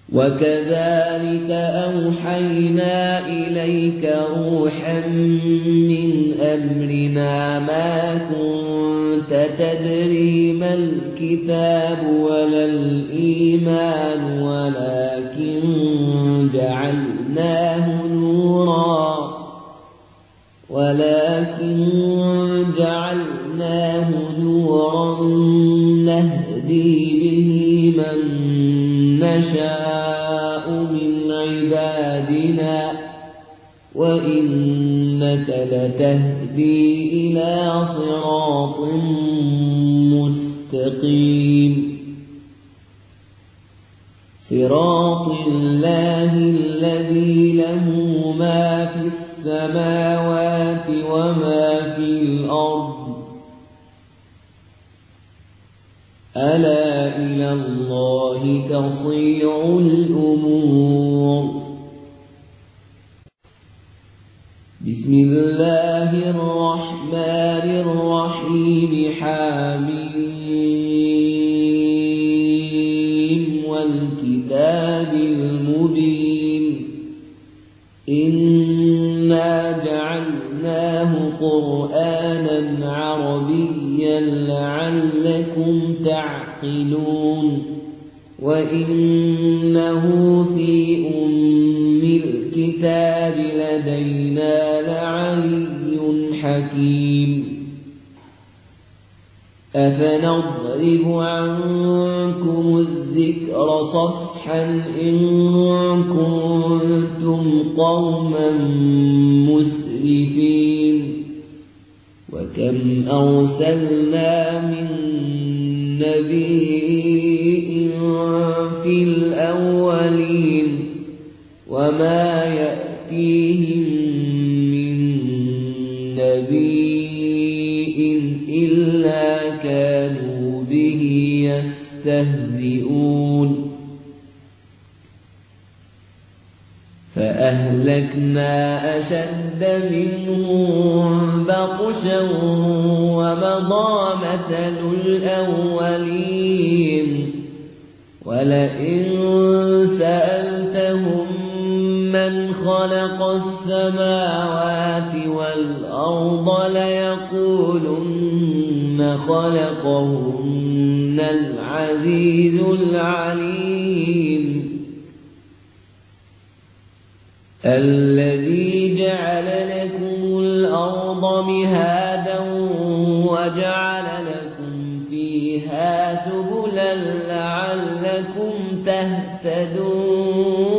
وكذلك أوحينا إليك روحا من أمرنا ما كنت تدري ما الكتاب ولا الإيمان ولكن جعلناه نورا نهدي به من نشاء من عبادنا وإنك لتهدي إلى صراط مستقيم صراط الله الذي له ما في السماوات وما في الأرض ألا إلى الله تصير الأمور بسم الله الرحمن الرحيم حميم والكتاب المبين إنا جعلناه قرآنا عربيا لعلكم تعقلون وإنه في أم الكتاب لدينا لعلي حكيم أفنضرب عنكم الذكر صفحا إن كنتم قوما مسرفين وكم أرسلنا من نبي في الأولين وما يأتيهم من نبي إلا كانوا به يستهزئون فأهلكنا أشد منهم بطشا ومضى مثل الأولين ولئن سألتهم من خلق السماوات والأرض ليقولن خلقهن العزيز العليم الذي جعل لكم الأرض مهادا وجعل لكم فيها سبلا لعلكم تهتدون